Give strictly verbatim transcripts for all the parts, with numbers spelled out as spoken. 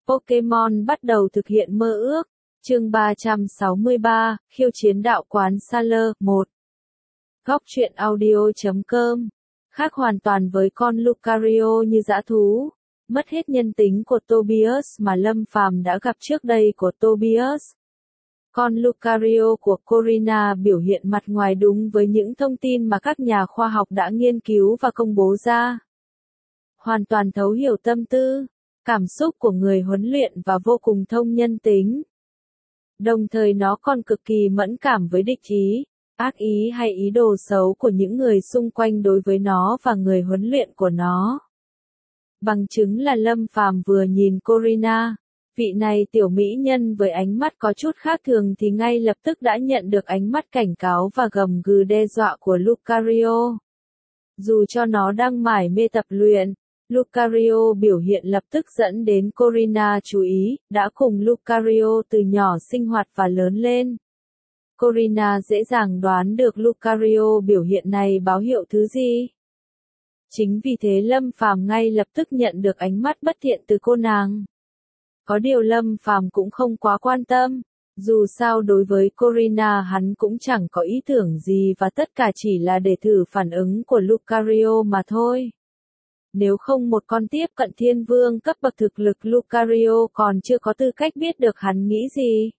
Pokémon bắt đầu thực hiện mơ ước. Chương ba trăm sáu mươi ba, khiêu chiến đạo quán Sailor, một. Góc truyện audio chấm com. Khác hoàn toàn với con Lucario như dã thú, mất hết nhân tính của Tobias mà Lâm Phàm đã gặp trước đây của Tobias. Con Lucario của Corina biểu hiện mặt ngoài đúng với những thông tin mà các nhà khoa học đã nghiên cứu và công bố ra. Hoàn toàn thấu hiểu tâm tư, cảm xúc của người huấn luyện và vô cùng thông nhân tính. Đồng thời nó còn cực kỳ mẫn cảm với địch ý, ác ý hay ý đồ xấu của những người xung quanh đối với nó và người huấn luyện của nó. Bằng chứng là Lâm Phàm vừa nhìn Corina, vị này tiểu mỹ nhân với ánh mắt có chút khác thường thì ngay lập tức đã nhận được ánh mắt cảnh cáo và gầm gừ đe dọa của Lucario. Dù cho nó đang mải mê tập luyện, Lucario biểu hiện lập tức dẫn đến Corina chú ý, đã cùng Lucario từ nhỏ sinh hoạt và lớn lên. Corina dễ dàng đoán được Lucario biểu hiện này báo hiệu thứ gì. Chính vì thế Lâm Phàm ngay lập tức nhận được ánh mắt bất thiện từ cô nàng. Có điều Lâm Phàm cũng không quá quan tâm, dù sao đối với Corina hắn cũng chẳng có ý tưởng gì và tất cả chỉ là để thử phản ứng của Lucario mà thôi. Nếu không một con tiếp cận thiên vương cấp bậc thực lực Lucario còn chưa có tư cách biết được hắn nghĩ gì.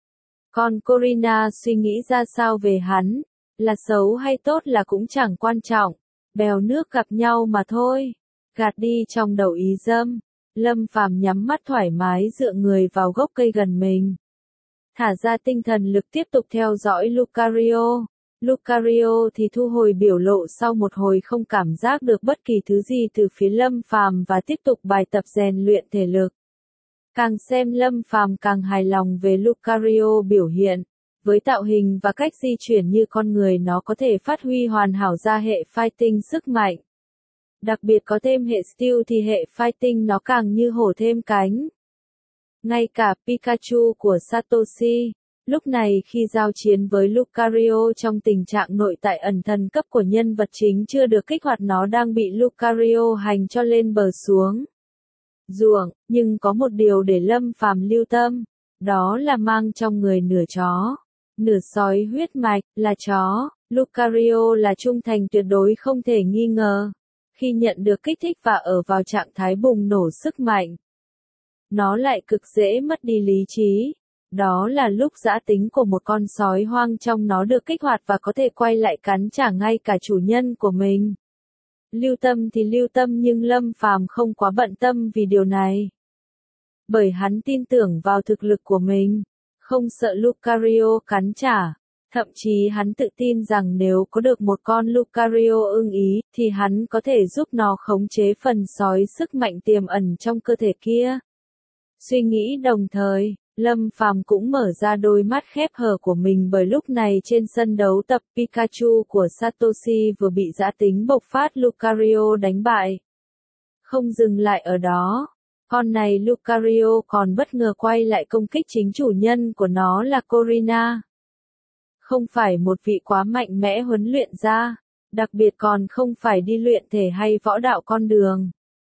Còn Corina suy nghĩ ra sao về hắn, là xấu hay tốt là cũng chẳng quan trọng, bèo nước gặp nhau mà thôi. Gạt đi trong đầu ý dâm, Lâm Phàm nhắm mắt thoải mái dựa người vào gốc cây gần mình. Thả ra tinh thần lực tiếp tục theo dõi Lucario. Lucario thì thu hồi biểu lộ sau một hồi không cảm giác được bất kỳ thứ gì từ phía Lâm Phàm và tiếp tục bài tập rèn luyện thể lực. Càng xem Lâm Phàm càng hài lòng về Lucario biểu hiện, với tạo hình và cách di chuyển như con người nó có thể phát huy hoàn hảo ra hệ fighting sức mạnh. Đặc biệt có thêm hệ steel thì hệ fighting nó càng như hổ thêm cánh. Ngay cả Pikachu của Satoshi, lúc này khi giao chiến với Lucario trong tình trạng nội tại ẩn thần cấp của nhân vật chính chưa được kích hoạt nó đang bị Lucario hành cho lên bờ xuống ruộng, nhưng có một điều để Lâm Phàm lưu tâm, đó là mang trong người nửa chó, nửa sói huyết mạch, là chó. Lucario là trung thành tuyệt đối không thể nghi ngờ. Khi nhận được kích thích và ở vào trạng thái bùng nổ sức mạnh, nó lại cực dễ mất đi lý trí. Đó là lúc dã tính của một con sói hoang trong nó được kích hoạt và có thể quay lại cắn trả ngay cả chủ nhân của mình. Lưu tâm thì lưu tâm nhưng Lâm Phàm không quá bận tâm vì điều này. Bởi hắn tin tưởng vào thực lực của mình, không sợ Lucario cắn trả. Thậm chí hắn tự tin rằng nếu có được một con Lucario ưng ý, thì hắn có thể giúp nó khống chế phần sói sức mạnh tiềm ẩn trong cơ thể kia. Suy nghĩ đồng thời, Lâm Phàm cũng mở ra đôi mắt khép hờ của mình bởi lúc này trên sân đấu tập Pikachu của Satoshi vừa bị dã tính bộc phát Lucario đánh bại. Không dừng lại ở đó, con này Lucario còn bất ngờ quay lại công kích chính chủ nhân của nó là Corina. Không phải một vị quá mạnh mẽ huấn luyện ra, đặc biệt còn không phải đi luyện thể hay võ đạo con đường.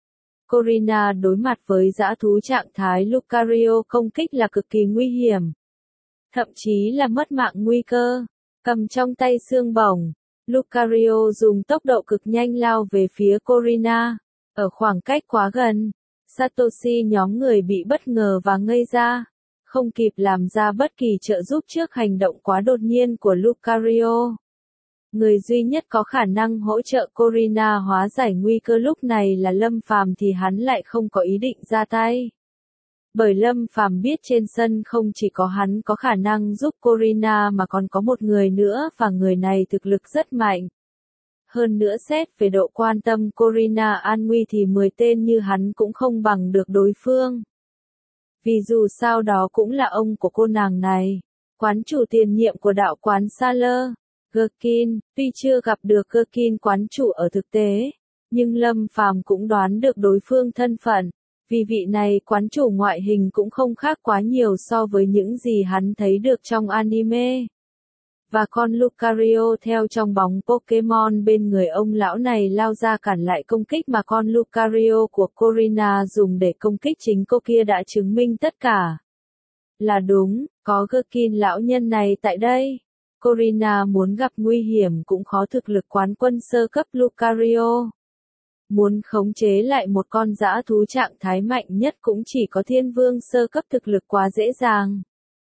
Corina đối mặt với dã thú trạng thái Lucario công kích là cực kỳ nguy hiểm. Thậm chí là mất mạng nguy cơ. Cầm trong tay xương bổng, Lucario dùng tốc độ cực nhanh lao về phía Corina. Ở khoảng cách quá gần, Satoshi nhóm người bị bất ngờ và ngây ra. Không kịp làm ra bất kỳ trợ giúp trước hành động quá đột nhiên của Lucario. Người duy nhất có khả năng hỗ trợ Corina hóa giải nguy cơ lúc này là Lâm Phàm thì hắn lại không có ý định ra tay. Bởi Lâm Phàm biết trên sân không chỉ có hắn có khả năng giúp Corina mà còn có một người nữa và người này thực lực rất mạnh. Hơn nữa xét về độ quan tâm Corina an nguy thì mười tên như hắn cũng không bằng được đối phương. Vì dù sao đó cũng là ông của cô nàng này, quán chủ tiền nhiệm của đạo quán Sailor, Gherkin. Tuy chưa gặp được Gherkin quán chủ ở thực tế, nhưng Lâm Phàm cũng đoán được đối phương thân phận, vì vị này quán chủ ngoại hình cũng không khác quá nhiều so với những gì hắn thấy được trong anime. và con Lucario theo trong bóng Pokemon bên người ông lão này lao ra cản lại công kích mà con Lucario của Corina dùng để công kích chính cô kia đã chứng minh tất cả là đúng, có Gherkin lão nhân này tại đây. Corina muốn gặp nguy hiểm cũng khó, thực lực quán quân sơ cấp Lucario. Muốn khống chế lại một con dã thú trạng thái mạnh nhất cũng chỉ có thiên vương sơ cấp, thực lực quá dễ dàng.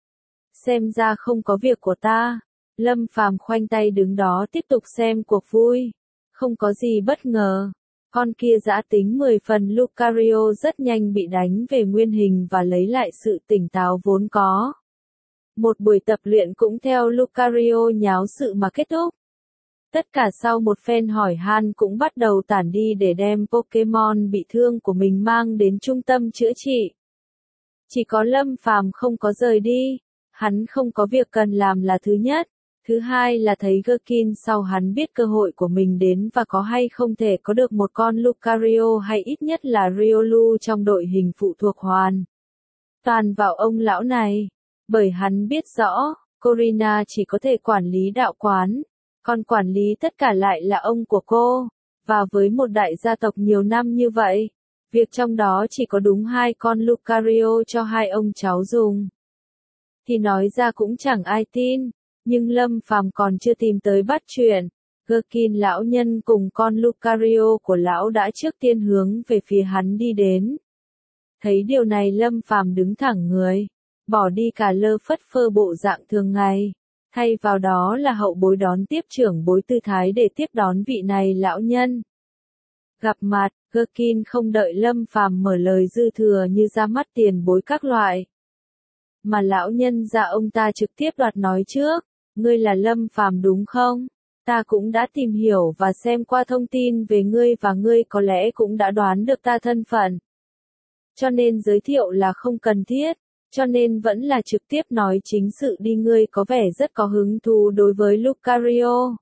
Xem ra không có việc của ta. Lâm Phàm khoanh tay đứng đó tiếp tục xem cuộc vui. Không có gì bất ngờ. Con kia dã tính mười phần Lucario rất nhanh bị đánh về nguyên hình và lấy lại sự tỉnh táo vốn có. Một buổi tập luyện cũng theo Lucario nháo sự mà kết thúc. Tất cả sau một phen hỏi han cũng bắt đầu tản đi để đem Pokemon bị thương của mình mang đến trung tâm chữa trị. Chỉ có Lâm Phàm không có rời đi. Hắn không có việc cần làm là thứ nhất. Thứ hai là thấy Gherkin sau hắn biết cơ hội của mình đến và có hay không thể có được một con Lucario hay ít nhất là Riolu trong đội hình phụ thuộc hoàn toàn vào ông lão này. Bởi hắn biết rõ, Corina chỉ có thể quản lý đạo quán, còn quản lý tất cả lại là ông của cô. Và với một đại gia tộc nhiều năm như vậy, việc trong đó chỉ có đúng hai con Lucario cho hai ông cháu dùng. Thì nói ra cũng chẳng ai tin. Nhưng Lâm Phàm còn chưa tìm tới bắt chuyện. Gherkin lão nhân cùng con Lucario của lão đã trước tiên hướng về phía hắn đi đến. Thấy điều này Lâm Phàm đứng thẳng người. Bỏ đi cả lơ phất phơ bộ dạng thường ngày. Thay vào đó là hậu bối đón tiếp trưởng bối tư thái để tiếp đón vị này lão nhân. Gặp mặt, Gherkin không đợi Lâm Phàm mở lời dư thừa như ra mắt tiền bối các loại. Mà lão nhân ra ông ta trực tiếp đoạt nói trước. Ngươi là Lâm Phàm đúng không? Ta cũng đã tìm hiểu và xem qua thông tin về ngươi và ngươi có lẽ cũng đã đoán được ta thân phận. Cho nên giới thiệu là không cần thiết, cho nên vẫn là trực tiếp nói chính sự đi. Ngươi có vẻ rất có hứng thú đối với Lucario.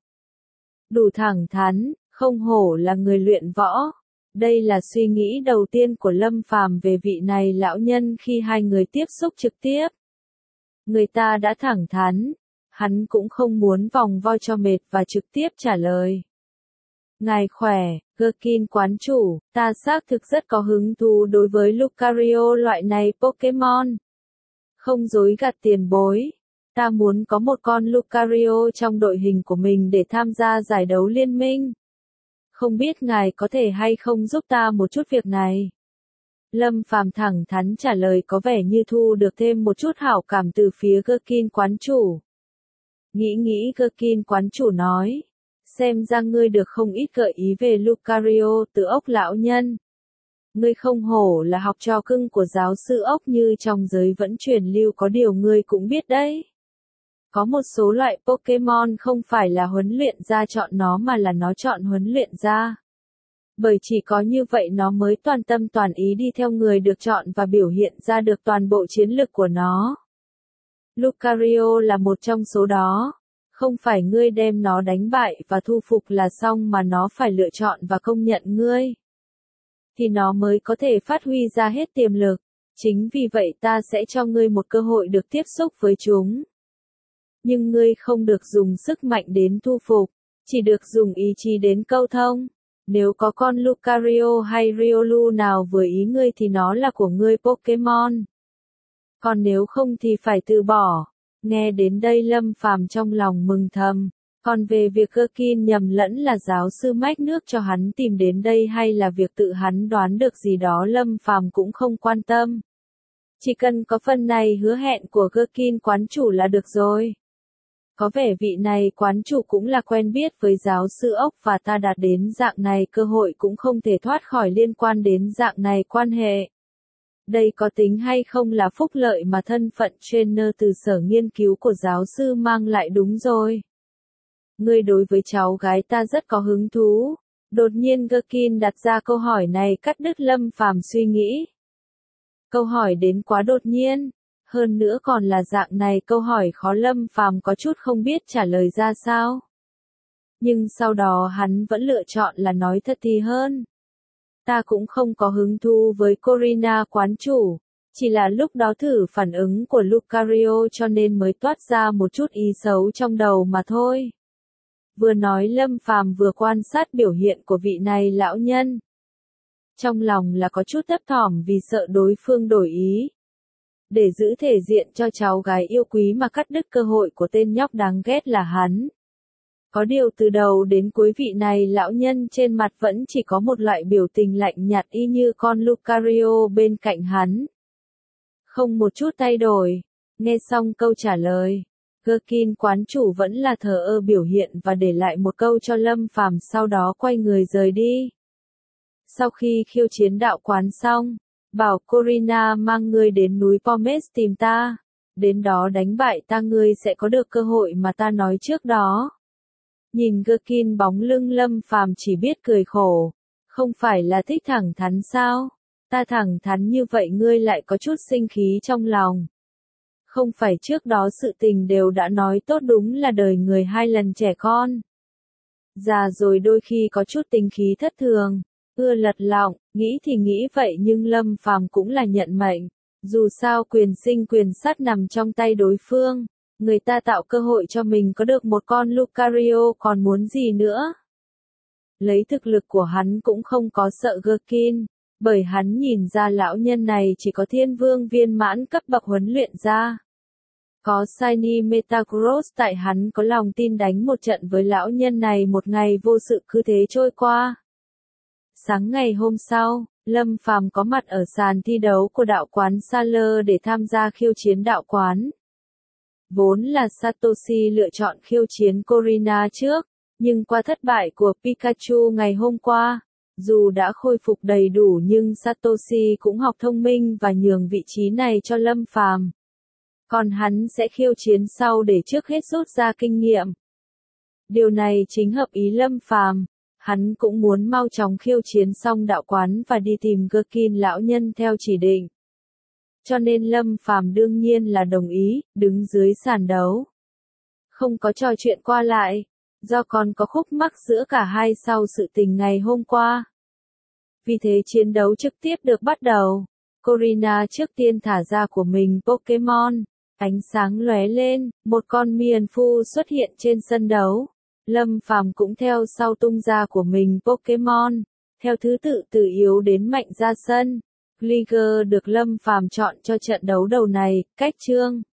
Đủ thẳng thắn, không hổ là người luyện võ. Đây là suy nghĩ đầu tiên của Lâm Phàm về vị này lão nhân khi hai người tiếp xúc trực tiếp. Người ta đã thẳng thắn. Hắn cũng không muốn vòng vo cho mệt và trực tiếp trả lời. Ngài khỏe, Gherkin quán chủ, ta xác thực rất có hứng thú đối với Lucario loại này Pokemon. Không dối gạt tiền bối. Ta muốn có một con Lucario trong đội hình của mình để tham gia giải đấu liên minh. Không biết ngài có thể hay không giúp ta một chút việc này. Lâm Phàm thẳng thắn trả lời, có vẻ như thu được thêm một chút hảo cảm từ phía Gherkin quán chủ. Nghĩ nghĩ Gherkin quán chủ nói. Xem ra ngươi được không ít gợi ý về Lucario từ ốc lão nhân. Ngươi không hổ là học trò cưng của giáo sư ốc như trong giới vẫn truyền lưu, có điều ngươi cũng biết đấy. Có một số loại Pokemon không phải là huấn luyện ra chọn nó mà là nó chọn huấn luyện ra. Bởi chỉ có như vậy nó mới toàn tâm toàn ý đi theo người được chọn và biểu hiện ra được toàn bộ chiến lực của nó. Lucario là một trong số đó. Không phải ngươi đem nó đánh bại và thu phục là xong mà nó phải lựa chọn và công nhận ngươi. Thì nó mới có thể phát huy ra hết tiềm lực. Chính vì vậy ta sẽ cho ngươi một cơ hội được tiếp xúc với chúng. Nhưng ngươi không được dùng sức mạnh đến thu phục, chỉ được dùng ý chí đến câu thông. Nếu có con Lucario hay Riolu nào vừa ý ngươi thì nó là của ngươi Pokemon. Còn nếu không thì phải từ bỏ. Nghe đến đây Lâm Phàm trong lòng mừng thầm. Còn về việc Gherkin nhầm lẫn là giáo sư mách nước cho hắn tìm đến đây hay là việc tự hắn đoán được gì đó Lâm Phàm cũng không quan tâm. Chỉ cần có phần này hứa hẹn của Gherkin quán chủ là được rồi. Có vẻ vị này quán chủ cũng là quen biết với giáo sư ốc và ta đạt đến dạng này cơ hội cũng không thể thoát khỏi liên quan đến dạng này quan hệ. Đây có tính hay không là phúc lợi mà thân phận trainer từ sở nghiên cứu của giáo sư mang lại đúng rồi. Ngươi đối với cháu gái ta rất có hứng thú. Đột nhiên Gherkin đặt ra câu hỏi này cắt đứt Lâm Phàm suy nghĩ. Câu hỏi đến quá đột nhiên. Hơn nữa còn là dạng này câu hỏi khó, Lâm Phàm có chút không biết trả lời ra sao. Nhưng sau đó hắn vẫn lựa chọn là nói thật thì hơn. Ta cũng không có hứng thú với Corina quán chủ. Chỉ là lúc đó thử phản ứng của Lucario cho nên mới toát ra một chút ý xấu trong đầu mà thôi. Vừa nói Lâm Phàm vừa quan sát biểu hiện của vị này lão nhân. Trong lòng là có chút thấp thỏm vì sợ đối phương đổi ý. Để giữ thể diện cho cháu gái yêu quý mà cắt đứt cơ hội của tên nhóc đáng ghét là hắn. Có điều từ đầu đến cuối vị này lão nhân trên mặt vẫn chỉ có một loại biểu tình lạnh nhạt y như con Lucario bên cạnh hắn. Không một chút thay đổi. Nghe xong câu trả lời, Gherkin quán chủ vẫn là thờ ơ biểu hiện và để lại một câu cho Lâm Phàm sau đó quay người rời đi. Sau khi khiêu chiến đạo quán xong, bảo Corina mang ngươi đến núi Pomes tìm ta. Đến đó đánh bại ta ngươi sẽ có được cơ hội mà ta nói trước đó. Nhìn Gherkin bóng lưng Lâm Phàm chỉ biết cười khổ. Không phải là thích thẳng thắn sao? Ta thẳng thắn như vậy ngươi lại có chút sinh khí trong lòng. Không phải trước đó sự tình đều đã nói tốt đúng là đời người hai lần trẻ con. Già rồi đôi khi có chút tính khí thất thường, ưa lật lọng, nghĩ thì nghĩ vậy nhưng Lâm Phàm cũng là nhận mệnh. Dù sao quyền sinh quyền sát nằm trong tay đối phương, người ta tạo cơ hội cho mình có được một con Lucario còn muốn gì nữa. Lấy thực lực của hắn cũng không có sợ Gherkin, bởi hắn nhìn ra lão nhân này chỉ có thiên vương viên mãn cấp bậc huấn luyện ra. Có Shiny Metagross tại hắn có lòng tin đánh một trận với lão nhân này một ngày vô sự cứ thế trôi qua. Sáng ngày hôm sau, Lâm Phàm có mặt ở sàn thi đấu của đạo quán Saler để tham gia khiêu chiến đạo quán. Vốn là Satoshi lựa chọn khiêu chiến Corina trước, nhưng qua thất bại của Pikachu ngày hôm qua, dù đã khôi phục đầy đủ nhưng Satoshi cũng học thông minh và nhường vị trí này cho Lâm Phàm. Còn hắn sẽ khiêu chiến sau để trước hết rút ra kinh nghiệm. Điều này chính hợp ý Lâm Phàm, hắn cũng muốn mau chóng khiêu chiến xong đạo quán và đi tìm Gherkin lão nhân theo chỉ định. Cho nên Lâm Phàm đương nhiên là đồng ý, đứng dưới sàn đấu. Không có trò chuyện qua lại, do còn có khúc mắc giữa cả hai sau sự tình ngày hôm qua. Vì thế chiến đấu trực tiếp được bắt đầu. Corina trước tiên thả ra của mình Pokémon. Ánh sáng lóe lên, một con Mienfoo xuất hiện trên sân đấu. Lâm Phàm cũng theo sau tung ra của mình Pokémon, theo thứ tự từ yếu đến mạnh ra sân. Gligar được Lâm Phàm chọn cho trận đấu đầu này, cách chương.